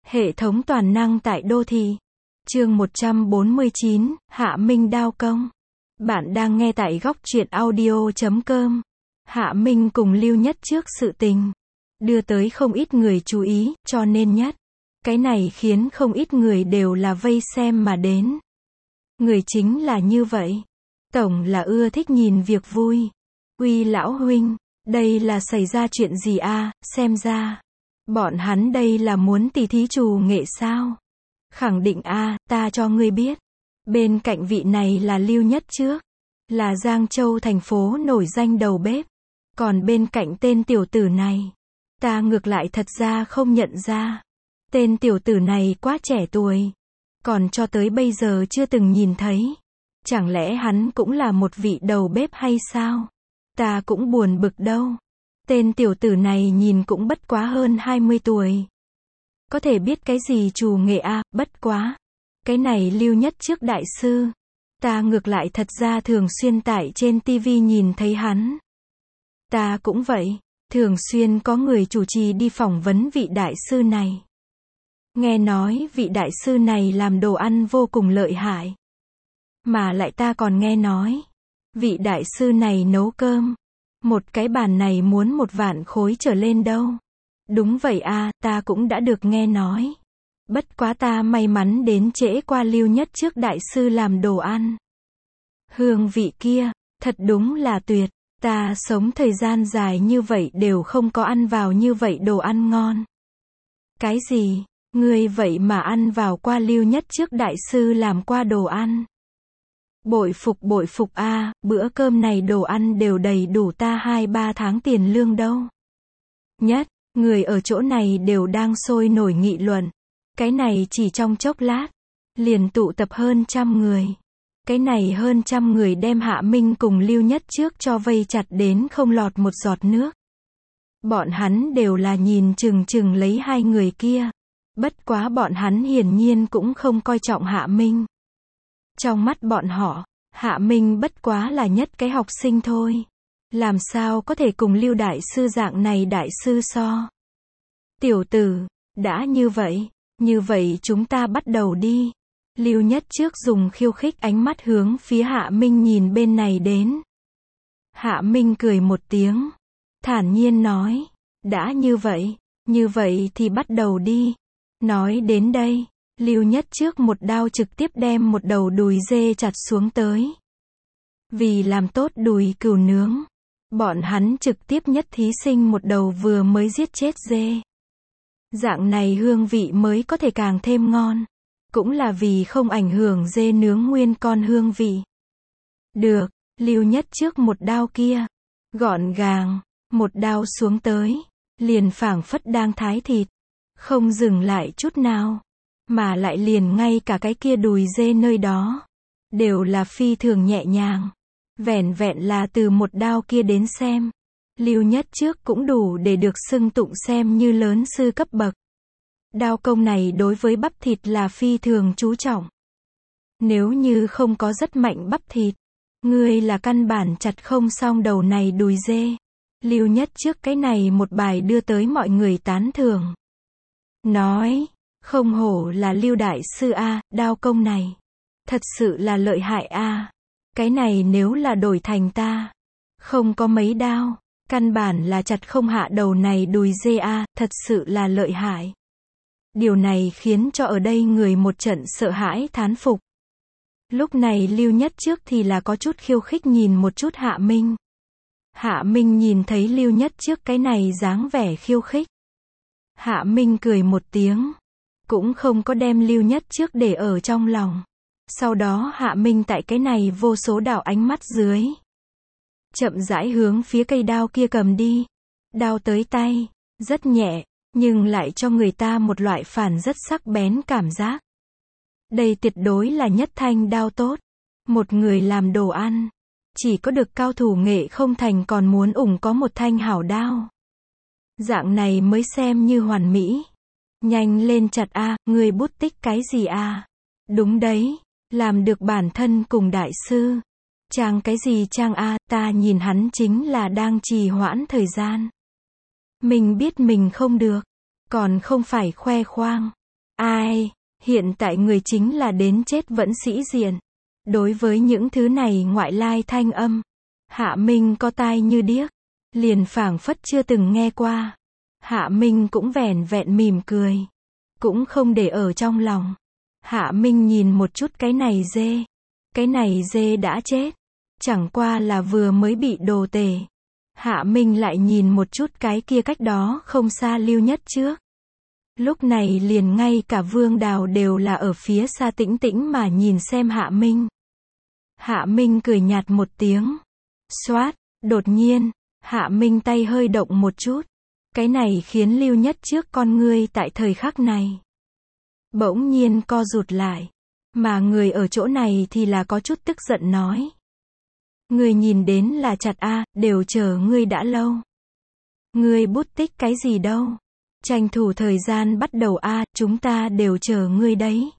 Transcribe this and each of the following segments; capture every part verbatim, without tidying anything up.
Hệ thống toàn năng tại đô thị. Chương một trăm bốn mươi chín, Hạ Minh đao công. Bạn đang nghe tại góc truyện audio chấm com. Hạ Minh cùng Lưu Nhất trước sự tình, đưa tới không ít người chú ý, cho nên nhất. Cái này khiến không ít người đều là vây xem mà đến. Người chính là như vậy. Tổng là ưa thích nhìn việc vui. Uy lão huynh, đây là xảy ra chuyện gì a? Xem ra bọn hắn đây là muốn tỉ thí trù nghệ sao? Khẳng định a, ta cho ngươi biết. Bên cạnh vị này là Lưu Nhất trước, là Giang Châu thành phố nổi danh đầu bếp. Còn bên cạnh tên tiểu tử này, ta ngược lại thật ra không nhận ra. Tên tiểu tử này quá trẻ tuổi, còn cho tới bây giờ chưa từng nhìn thấy. Chẳng lẽ hắn cũng là một vị đầu bếp hay sao? Ta cũng buồn bực đâu. Tên tiểu tử này nhìn cũng bất quá hơn hai mươi tuổi. Có thể biết cái gì trù nghệ a, bất quá. Cái này Lưu Nhất trước đại sư. Ta ngược lại thật ra thường xuyên tại trên tivi nhìn thấy hắn. Ta cũng vậy, thường xuyên có người chủ trì đi phỏng vấn vị đại sư này. Nghe nói vị đại sư này làm đồ ăn vô cùng lợi hại. Mà lại ta còn nghe nói, vị đại sư này nấu cơm, một cái bàn này muốn một vạn khối trở lên đâu. Đúng vậy a, ta cũng đã được nghe nói. Bất quá ta may mắn đến trễ qua Lưu Nhất trước đại sư làm đồ ăn. Hương vị kia, thật đúng là tuyệt. Ta sống thời gian dài như vậy đều không có ăn vào như vậy đồ ăn ngon. Cái gì? Ngươi vậy mà ăn vào qua Lưu Nhất trước đại sư làm qua đồ ăn? Bội phục bội phục a, bữa cơm này đồ ăn đều đầy đủ ta hai ba tháng tiền lương đâu. Nhất, người ở chỗ này đều đang sôi nổi nghị luận. Cái này chỉ trong chốc lát, liền tụ tập hơn trăm người. Cái này hơn trăm người đem Hạ Minh cùng Lưu Nhất trước cho vây chặt đến không lọt một giọt nước. Bọn hắn đều là nhìn chừng chừng lấy hai người kia. Bất quá bọn hắn hiển nhiên cũng không coi trọng Hạ Minh. Trong mắt bọn họ, Hạ Minh bất quá là nhất cái học sinh thôi. Làm sao có thể cùng Lưu đại sư dạng này đại sư so? Tiểu tử, đã như vậy, như vậy chúng ta bắt đầu đi. Lưu Nhất trước dùng khiêu khích ánh mắt hướng phía Hạ Minh nhìn bên này đến. Hạ Minh cười một tiếng, thản nhiên nói, đã như vậy, như vậy thì bắt đầu đi. Nói đến đây, Lưu Nhất trước một đao trực tiếp đem một đầu đùi dê chặt xuống tới. Vì làm tốt đùi cừu nướng, bọn hắn trực tiếp nhất thí sinh một đầu vừa mới giết chết dê. Dạng này hương vị mới có thể càng thêm ngon. Cũng là vì không ảnh hưởng dê nướng nguyên con hương vị. Được, Lưu Nhất trước một đao kia, gọn gàng, một đao xuống tới, liền phảng phất đang thái thịt, không dừng lại chút nào, mà lại liền ngay cả cái kia đùi dê nơi đó, đều là phi thường nhẹ nhàng. Vẻn vẹn là từ một đao kia đến xem, Lưu Nhất trước cũng đủ để được xưng tụng xem như lớn sư cấp bậc. Đao công này đối với bắp thịt là phi thường chú trọng. Nếu như không có rất mạnh bắp thịt, ngươi là căn bản chặt không xong đầu này đùi dê. Lưu Nhất trước cái này một bài đưa tới mọi người tán thưởng. Nói, không hổ là Lưu đại sư a, đao công này thật sự là lợi hại a. Cái này nếu là đổi thành ta, không có mấy đao, căn bản là chặt không hạ đầu này đùi dê a, thật sự là lợi hại. Điều này khiến cho ở đây người một trận sợ hãi thán phục. Lúc này Lưu Nhất trước thì là có chút khiêu khích nhìn một chút Hạ Minh. Hạ Minh nhìn thấy Lưu Nhất trước cái này dáng vẻ khiêu khích. Hạ Minh cười một tiếng, cũng không có đem Lưu Nhất trước để ở trong lòng. Sau đó Hạ Minh tại cái này vô số đạo ánh mắt dưới, chậm rãi hướng phía cây đao kia cầm đi. Đao tới tay, rất nhẹ, nhưng lại cho người ta một loại phản rất sắc bén cảm giác. Đây tuyệt đối là nhất thanh đao tốt. Một người làm đồ ăn, chỉ có được cao thủ nghệ không thành còn muốn ủng có một thanh hảo đao. Dạng này mới xem như hoàn mỹ. Nhanh lên chặt a, người bút tích cái gì a? Đúng đấy, làm được bản thân cùng đại sư. Trang cái gì trang a, ta nhìn hắn chính là đang trì hoãn thời gian. Mình biết mình không được, còn không phải khoe khoang. Ai, hiện tại người chính là đến chết vẫn sĩ diện. Đối với những thứ này ngoại lai thanh âm, Hạ Minh có tai như điếc, liền phảng phất chưa từng nghe qua. Hạ Minh cũng vẻn vẹn mỉm cười, cũng không để ở trong lòng. Hạ Minh nhìn một chút cái này dê. Cái này dê đã chết, chẳng qua là vừa mới bị đồ tể. Hạ Minh lại nhìn một chút cái kia cách đó không xa Lưu Nhất Trước. Lúc này liền ngay cả Vương Đào đều là ở phía xa tĩnh tĩnh mà nhìn xem Hạ Minh. Hạ Minh cười nhạt một tiếng. Xoát, đột nhiên, Hạ Minh tay hơi động một chút. Cái này khiến Lưu Nhất Trước con ngươi tại thời khắc này bỗng nhiên co rụt lại. Mà người ở chỗ này thì là có chút tức giận nói. Ngươi nhìn đến là chặt a, đều chờ ngươi đã lâu. Ngươi bút tích cái gì đâu? Tranh thủ thời gian bắt đầu a, chúng ta đều chờ ngươi đấy.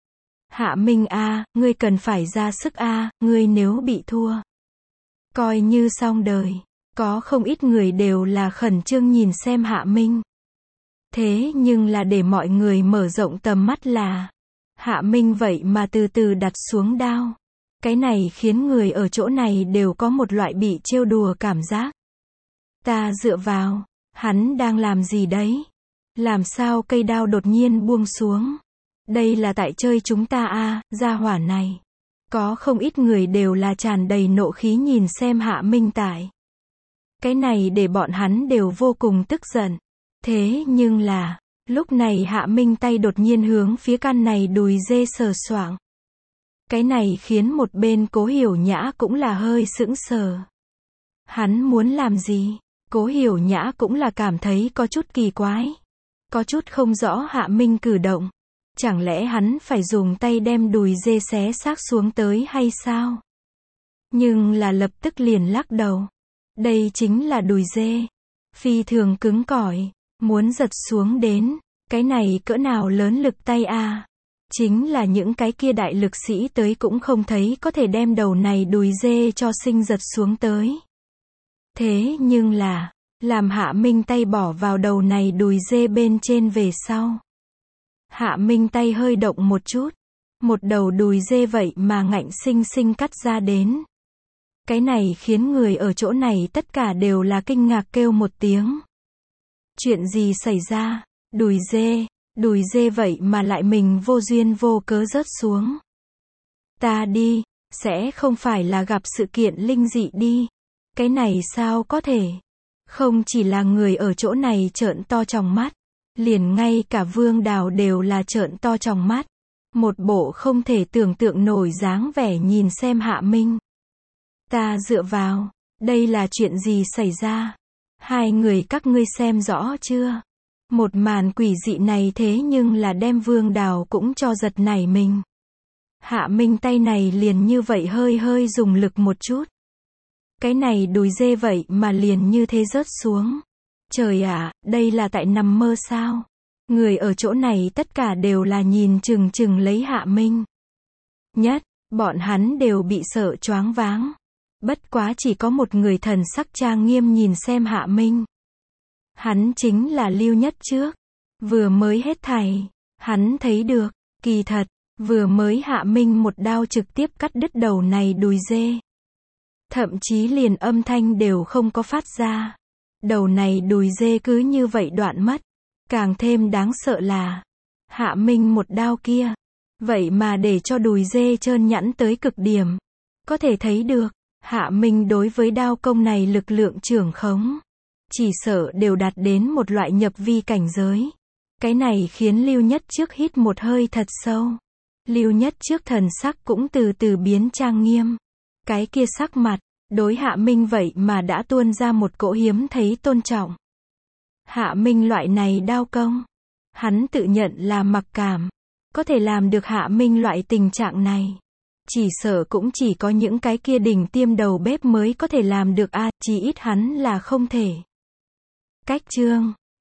Hạ Minh a, ngươi cần phải ra sức a, ngươi nếu bị thua, coi như xong đời. Có không ít người đều là khẩn trương nhìn xem Hạ Minh. Thế nhưng là để mọi người mở rộng tầm mắt là Hạ Minh vậy mà từ từ đặt xuống đao. Cái này khiến người ở chỗ này đều có một loại bị trêu đùa cảm giác. Ta dựa vào, hắn đang làm gì đấy? Làm sao cây đao đột nhiên buông xuống? Đây là tại chơi chúng ta a, gia hỏa này. Có không ít người đều là tràn đầy nộ khí nhìn xem Hạ Minh tại. Cái này để bọn hắn đều vô cùng tức giận. Thế nhưng là, lúc này Hạ Minh tay đột nhiên hướng phía căn này đùi dê sờ soạng. Cái này khiến một bên Cố Hiểu Nhã cũng là hơi sững sờ. Hắn muốn làm gì? Cố Hiểu Nhã cũng là cảm thấy có chút kỳ quái. Có chút không rõ Hạ Minh cử động. Chẳng lẽ hắn phải dùng tay đem đùi dê xé xác xuống tới hay sao? Nhưng là lập tức liền lắc đầu. Đây chính là đùi dê. Phi thường cứng cỏi. Muốn giật xuống đến. Cái này cỡ nào lớn lực tay a? Chính là những cái kia đại lực sĩ tới cũng không thấy có thể đem đầu này đùi dê cho sinh giật xuống tới. Thế nhưng là, làm Hạ Minh tay bỏ vào đầu này đùi dê bên trên về sau. Hạ Minh tay hơi động một chút. Một đầu đùi dê vậy mà ngạnh sinh sinh cắt ra đến. Cái này khiến người ở chỗ này tất cả đều là kinh ngạc kêu một tiếng. Chuyện gì xảy ra? Đùi dê, đùi dê vậy mà lại mình vô duyên vô cớ rớt xuống. Ta đi, sẽ không phải là gặp sự kiện linh dị đi. Cái này sao có thể? Không chỉ là người ở chỗ này trợn to tròng mắt, liền ngay cả Vương Đào đều là trợn to tròng mắt. Một bộ không thể tưởng tượng nổi dáng vẻ nhìn xem Hạ Minh. Ta dựa vào, đây là chuyện gì xảy ra? Hai người các ngươi xem rõ chưa? Một màn quỷ dị này thế nhưng là đem Vương Đào cũng cho giật nảy mình. Hạ Minh tay này liền như vậy hơi hơi dùng lực một chút. Cái này đùi dê vậy mà liền như thế rớt xuống. Trời ạ, đây là tại nằm mơ sao? Người ở chỗ này tất cả đều là nhìn chừng chừng lấy Hạ Minh. Nhất, bọn hắn đều bị sợ choáng váng. Bất quá chỉ có một người thần sắc trang nghiêm nhìn xem Hạ Minh. Hắn chính là Lưu Nhất Trước. Vừa mới hết thảy, hắn thấy được, kỳ thật, vừa mới Hạ Minh một đao trực tiếp cắt đứt đầu này đùi dê. Thậm chí liền âm thanh đều không có phát ra. Đầu này đùi dê cứ như vậy đoạn mất. Càng thêm đáng sợ là, Hạ Minh một đao kia, vậy mà để cho đùi dê trơn nhẵn tới cực điểm. Có thể thấy được, Hạ Minh đối với đao công này lực lượng trưởng khống, chỉ sợ đều đạt đến một loại nhập vi cảnh giới. Cái này khiến Lưu Nhất Trước hít một hơi thật sâu. Lưu Nhất Trước thần sắc cũng từ từ biến trang nghiêm. Cái kia sắc mặt, đối Hạ Minh vậy mà đã tuôn ra một cỗ hiếm thấy tôn trọng. Hạ Minh loại này đao công, hắn tự nhận là mặc cảm. Có thể làm được Hạ Minh loại tình trạng này, chỉ sợ cũng chỉ có những cái kia đỉnh tiêm đầu bếp mới có thể làm được a, à, chỉ ít hắn là không thể. Cách chương